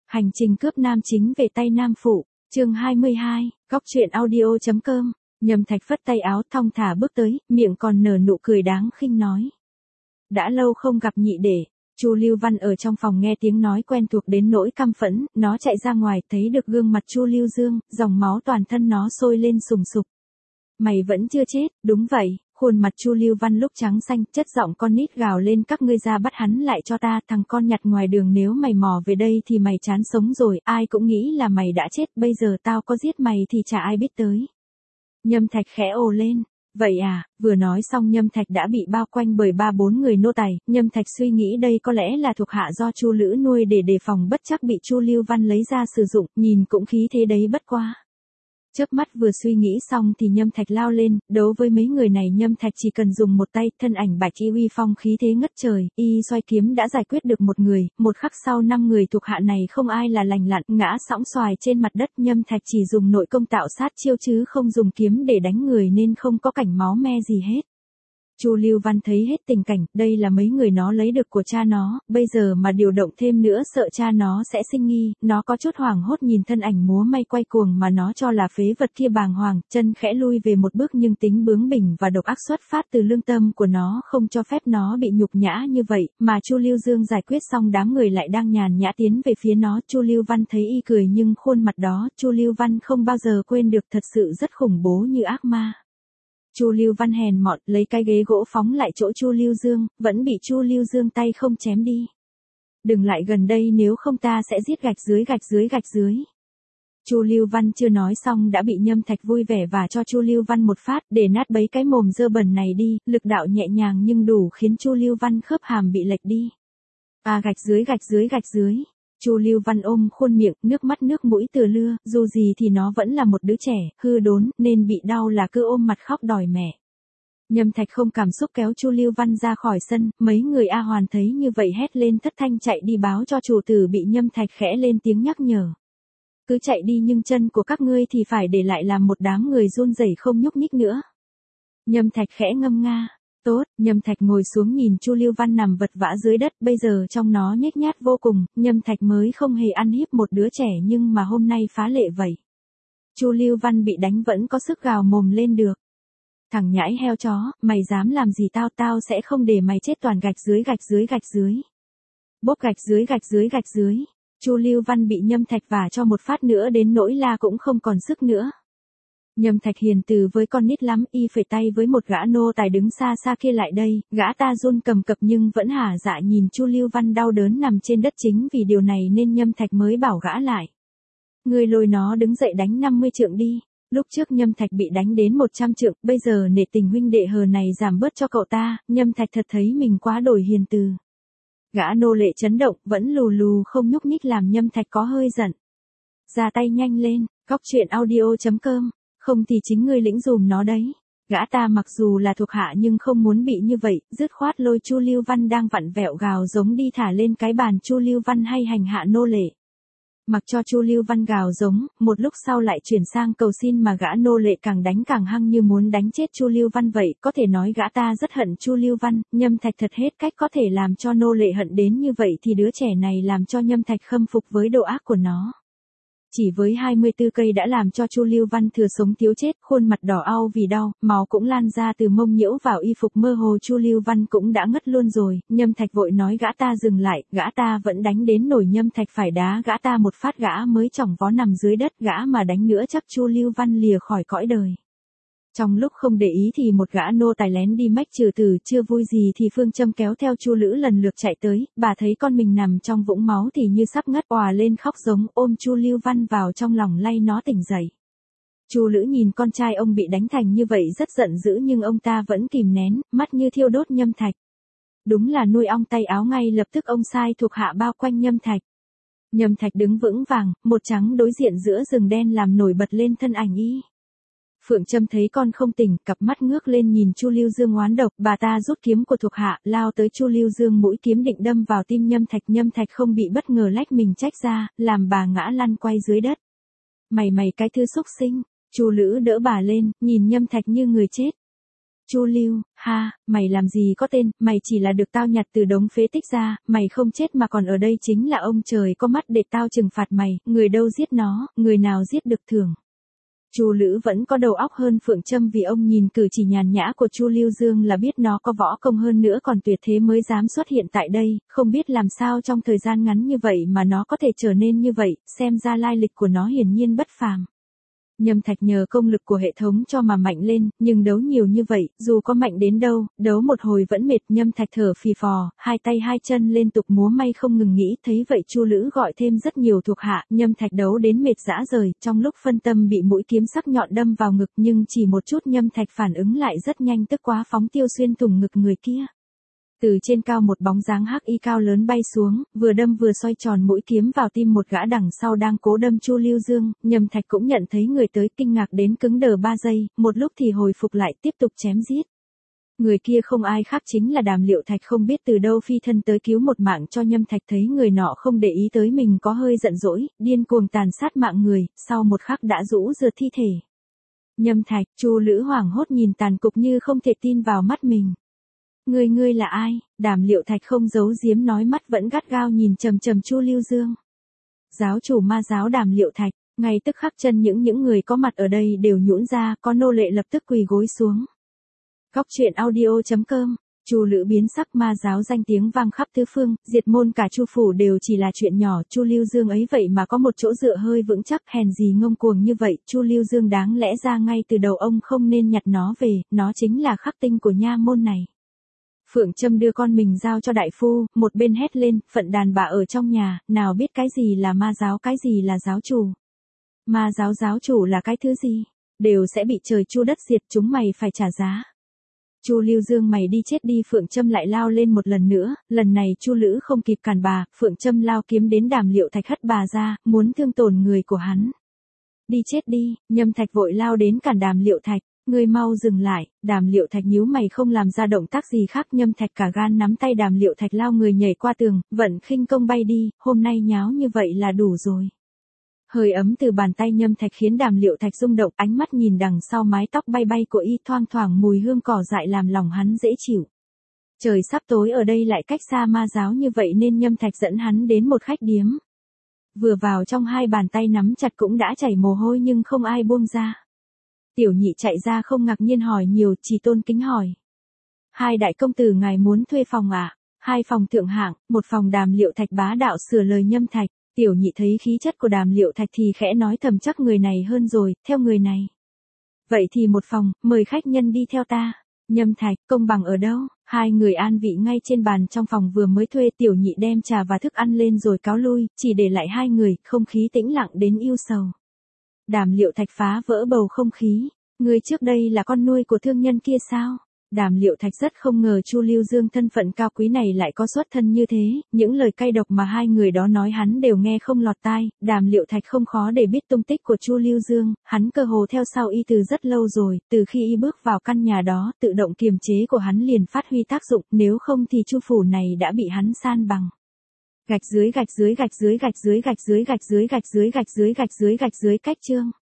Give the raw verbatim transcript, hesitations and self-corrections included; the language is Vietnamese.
Hành trình cướp nam chính về tay nam phụ, chương hai mươi hai, góc truyện audio.com, Nhâm Thạch phất tay áo thong thả bước tới, miệng còn nở nụ cười đáng khinh nói. Đã lâu không gặp nhị đệ. Chu Lưu Văn ở trong phòng nghe tiếng nói quen thuộc đến nỗi căm phẫn, nó chạy ra ngoài thấy được gương mặt Chu Lưu Dương, dòng máu toàn thân nó sôi lên sùng sục. Mày vẫn chưa chết, đúng vậy. Khuôn mặt Chu Lưu Văn lúc trắng xanh, chất giọng con nít gào lên, các ngươi ra bắt hắn lại cho ta, thằng con nhặt ngoài đường, nếu mày mò về đây thì mày chán sống rồi, ai cũng nghĩ là mày đã chết, bây giờ tao có giết mày thì chả ai biết tới. Nhâm Thạch khẽ ồ lên. Vậy à, vừa nói xong Nhâm Thạch đã bị bao quanh bởi ba bốn người nô tài, Nhâm Thạch suy nghĩ đây có lẽ là thuộc hạ do Chu Lữ nuôi để đề phòng bất chắc bị Chu Lưu Văn lấy ra sử dụng, nhìn cũng khí thế đấy bất quá. Chớp mắt vừa suy nghĩ xong thì Nhâm Thạch lao lên, đấu với mấy người này Nhâm Thạch chỉ cần dùng một tay, thân ảnh bạch y uy phong khí thế ngất trời, y xoay kiếm đã giải quyết được một người, một khắc sau năm người thuộc hạ này không ai là lành lặn, ngã sõng xoài trên mặt đất. Nhâm Thạch chỉ dùng nội công tạo sát chiêu chứ không dùng kiếm để đánh người nên không có cảnh máu me gì hết. Chu Lưu Văn thấy hết tình cảnh, đây là mấy người nó lấy được của cha nó, bây giờ mà điều động thêm nữa sợ cha nó sẽ sinh nghi, nó có chút hoảng hốt nhìn thân ảnh múa may quay cuồng mà nó cho là phế vật kia bàng hoàng, chân khẽ lui về một bước nhưng tính bướng bỉnh và độc ác xuất phát từ lương tâm của nó không cho phép nó bị nhục nhã như vậy, mà Chu Lưu Dương giải quyết xong đám người lại đang nhàn nhã tiến về phía nó. Chu Lưu Văn thấy y cười nhưng khuôn mặt đó Chu Lưu Văn không bao giờ quên được, thật sự rất khủng bố như ác ma. Chu Lưu Văn hèn mọn lấy cái ghế gỗ phóng lại chỗ Chu Lưu Dương, vẫn bị Chu Lưu Dương tay không chém đi. Đừng lại gần đây nếu không ta sẽ giết gạch dưới gạch dưới gạch dưới. Chu Lưu Văn chưa nói xong đã bị Nhâm Thạch vui vẻ và cho Chu Lưu Văn một phát để nát bấy cái mồm dơ bẩn này đi, lực đạo nhẹ nhàng nhưng đủ khiến Chu Lưu Văn khớp hàm bị lệch đi. À, gạch dưới gạch dưới gạch dưới. Chu Lưu Văn ôm khuôn miệng, nước mắt nước mũi tựa lưa, dù gì thì nó vẫn là một đứa trẻ, hư đốn, nên bị đau là cứ ôm mặt khóc đòi mẹ. Nhâm Thạch không cảm xúc kéo Chu Lưu Văn ra khỏi sân, mấy người A Hoàn thấy như vậy hét lên thất thanh chạy đi báo cho chủ tử, bị Nhâm Thạch khẽ lên tiếng nhắc nhở. Cứ chạy đi nhưng chân của các ngươi thì phải để lại làm một đám người run rẩy không nhúc nhích nữa. Nhâm Thạch khẽ ngâm nga. Tốt, Nhâm Thạch ngồi xuống nhìn Chu Lưu Văn nằm vật vã dưới đất, bây giờ trong nó nhếch nhác vô cùng, Nhâm Thạch mới không hề ăn hiếp một đứa trẻ nhưng mà hôm nay phá lệ vậy. Chu Lưu Văn bị đánh vẫn có sức gào mồm lên được. Thằng nhãi heo chó, mày dám làm gì tao, tao sẽ không để mày chết toàn gạch dưới gạch dưới gạch dưới. Bốp gạch dưới gạch dưới gạch dưới. Chu Lưu Văn bị Nhâm Thạch vả cho một phát nữa đến nỗi la cũng không còn sức nữa. Nhâm Thạch hiền từ với con nít lắm, y phẩy tay với một gã nô tài đứng xa xa kia lại đây, gã ta run cầm cập nhưng vẫn hả dạ nhìn Chu Lưu Văn đau đớn nằm trên đất, chính vì điều này nên Nhâm Thạch mới bảo gã lại. Ngươi lôi nó đứng dậy đánh năm mươi trượng đi. Lúc trước Nhâm Thạch bị đánh đến một trăm trượng, bây giờ nể tình huynh đệ hờ này giảm bớt cho cậu ta, Nhâm Thạch thật thấy mình quá đổi hiền từ. Gã nô lệ chấn động, vẫn lù lù không nhúc nhích làm Nhâm Thạch có hơi giận. Ra tay nhanh lên, góc truyện audio.com. Không thì chính ngươi lĩnh dùm nó đấy. Gã ta mặc dù là thuộc hạ nhưng không muốn bị như vậy, dứt khoát lôi Chu Lưu Văn đang vặn vẹo gào giống đi thả lên cái bàn. Chu Lưu Văn hay hành hạ nô lệ. Mặc cho Chu Lưu Văn gào giống, một lúc sau lại chuyển sang cầu xin mà gã nô lệ càng đánh càng hăng như muốn đánh chết Chu Lưu Văn vậy, có thể nói gã ta rất hận Chu Lưu Văn. Nhâm Thạch thật hết cách có thể làm cho nô lệ hận đến như vậy thì đứa trẻ này làm cho Nhâm Thạch khâm phục với độ ác của nó. Chỉ với hai mươi tư cây đã làm cho Chu Lưu Văn thừa sống thiếu chết, khuôn mặt đỏ au vì đau, máu cũng lan ra từ mông nhiễu vào y phục, mơ hồ Chu Lưu Văn cũng đã ngất luôn rồi. Nhâm Thạch vội nói gã ta dừng lại, gã ta vẫn đánh đến nổi Nhâm Thạch phải đá gã ta một phát, gã mới chỏng vó nằm dưới đất, gã mà đánh nữa chắc Chu Lưu Văn lìa khỏi cõi đời. Trong lúc không để ý thì một gã nô tài lén đi mách trừ tử, chưa vui gì thì Phương Châm kéo theo Chu Lữ lần lượt chạy tới, bà thấy con mình nằm trong vũng máu thì như sắp ngất, òa lên khóc giống, ôm Chu Lưu Văn vào trong lòng lay nó tỉnh dậy. Chu Lữ nhìn con trai ông bị đánh thành như vậy rất giận dữ nhưng ông ta vẫn kìm nén, mắt như thiêu đốt Nhâm Thạch. Đúng là nuôi ong tay áo, ngay lập tức ông sai thuộc hạ bao quanh Nhâm Thạch. Nhâm Thạch đứng vững vàng, một trắng đối diện giữa rừng đen làm nổi bật lên thân ảnh y. Phượng Trâm thấy con không tỉnh, cặp mắt ngước lên nhìn Chu Lưu Dương oán độc, bà ta rút kiếm của thuộc hạ, lao tới Chu Lưu Dương, mũi kiếm định đâm vào tim Nhâm Thạch. Nhâm Thạch không bị bất ngờ lách mình trách ra, làm bà ngã lăn quay dưới đất. Mày mày cái thứ xúc sinh. Chu Lữ đỡ bà lên, nhìn Nhâm Thạch như người chết. Chu Lưu, ha, mày làm gì có tên, mày chỉ là được tao nhặt từ đống phế tích ra, mày không chết mà còn ở đây chính là ông trời có mắt để tao trừng phạt mày, người đâu giết nó, người nào giết được thưởng. Chu Lữ vẫn có đầu óc hơn Phượng Trâm vì ông nhìn cử chỉ nhàn nhã của Chu Lưu Dương là biết nó có võ công hơn nữa còn tuyệt thế mới dám xuất hiện tại đây, không biết làm sao trong thời gian ngắn như vậy mà nó có thể trở nên như vậy, xem ra lai lịch của nó hiển nhiên bất phàm. Nhâm Thạch nhờ công lực của hệ thống cho mà mạnh lên, nhưng đấu nhiều như vậy, dù có mạnh đến đâu, đấu một hồi vẫn mệt. Nhâm Thạch thở phì phò, hai tay hai chân liên tục múa may không ngừng nghĩ, thấy vậy Chu Lữ gọi thêm rất nhiều thuộc hạ. Nhâm Thạch đấu đến mệt rã rời, trong lúc phân tâm bị mũi kiếm sắc nhọn đâm vào ngực, nhưng chỉ một chút Nhâm Thạch phản ứng lại rất nhanh, tức quá phóng tiêu xuyên thủng ngực người kia. Từ trên cao một bóng dáng hắc y cao lớn bay xuống, vừa đâm vừa xoay tròn mũi kiếm vào tim một gã đằng sau đang cố đâm Chu Lưu Dương. Nhâm Thạch cũng nhận thấy người tới, kinh ngạc đến cứng đờ ba giây, một lúc thì hồi phục lại tiếp tục chém giết. Người kia không ai khác chính là Đàm Liệu Thạch, không biết từ đâu phi thân tới cứu một mạng cho Nhâm Thạch, thấy người nọ không để ý tới mình có hơi giận dỗi, điên cuồng tàn sát mạng người, sau một khắc đã rũ rượt thi thể. Nhâm Thạch, Chu Lữ hoảng hốt nhìn tàn cục như không thể tin vào mắt mình. Ngươi ngươi là ai? Đàm Liệu Thạch không giấu giếm nói, mắt vẫn gắt gao nhìn chằm chằm Chu Lưu Dương. Giáo chủ ma giáo Đàm Liệu Thạch. Ngay tức khắc chân những những người có mặt ở đây đều nhũn ra, có nô lệ lập tức quỳ gối xuống. Góc truyện audio chấm com. Chu Lữ biến sắc, ma giáo danh tiếng vang khắp tứ phương, diệt môn cả Chu phủ đều chỉ là chuyện nhỏ, Chu Lưu Dương ấy vậy mà có một chỗ dựa hơi vững chắc, hèn gì ngông cuồng như vậy. Chu Lưu Dương đáng lẽ ra ngay từ đầu ông không nên nhặt nó về, nó chính là khắc tinh của nha môn này. Phượng Trâm đưa con mình giao cho đại phu, một bên hét lên, phận đàn bà ở trong nhà, nào biết cái gì là ma giáo, cái gì là giáo chủ. Ma giáo giáo chủ là cái thứ gì? Đều sẽ bị trời chu đất diệt, chúng mày phải trả giá. Chu Lưu Dương mày đi chết đi. Phượng Trâm lại lao lên một lần nữa, lần này Chu Lữ không kịp cản bà, Phượng Trâm lao kiếm đến Đàm Liệu Thạch hất bà ra, muốn thương tổn người của hắn. Đi chết đi. Nhâm Thạch vội lao đến cản Đàm Liệu Thạch. Ngươi mau dừng lại. Đàm Liệu Thạch nhíu mày không làm ra động tác gì khác. Nhâm Thạch cả gan nắm tay Đàm Liệu Thạch lao người nhảy qua tường, vận khinh công bay đi, hôm nay nháo như vậy là đủ rồi. Hơi ấm từ bàn tay Nhâm Thạch khiến Đàm Liệu Thạch rung động, ánh mắt nhìn đằng sau mái tóc bay bay của y, thoang thoảng mùi hương cỏ dại làm lòng hắn dễ chịu. Trời sắp tối ở đây lại cách xa ma giáo như vậy nên Nhâm Thạch dẫn hắn đến một khách điếm. Vừa vào trong hai bàn tay nắm chặt cũng đã chảy mồ hôi nhưng không ai buông ra. Tiểu Nhị chạy ra không ngạc nhiên hỏi nhiều, chỉ tôn kính hỏi. Hai đại công tử ngài muốn thuê phòng à? Hai phòng thượng hạng, một phòng. Đàm Liệu Thạch bá đạo sửa lời Nhâm Thạch. Tiểu Nhị thấy khí chất của Đàm Liệu Thạch thì khẽ nói thầm, chắc người này hơn rồi, theo người này. Vậy thì một phòng, mời khách nhân đi theo ta. Nhâm Thạch, công bằng ở đâu? Hai người an vị ngay trên bàn trong phòng vừa mới thuê. Tiểu Nhị đem trà và thức ăn lên rồi cáo lui, chỉ để lại hai người, không khí tĩnh lặng đến yêu sầu. Đàm Liệu Thạch phá vỡ bầu không khí. Ngươi trước đây là con nuôi của thương nhân kia sao? Đàm Liệu Thạch rất không ngờ Chu Lưu Dương thân phận cao quý này lại có xuất thân như thế, những lời cay độc mà hai người đó nói hắn đều nghe không lọt tai. Đàm Liệu Thạch không khó để biết tung tích của Chu Lưu Dương, hắn cơ hồ theo sau y từ rất lâu rồi, từ khi y bước vào căn nhà đó, tự động kiềm chế của hắn liền phát huy tác dụng, nếu không thì Chu phủ này đã bị hắn san bằng. Gạch dưới gạch dưới gạch dưới gạch dưới gạch dưới gạch dưới gạch dưới gạch dưới gạch dưới gạch dưới cách chương.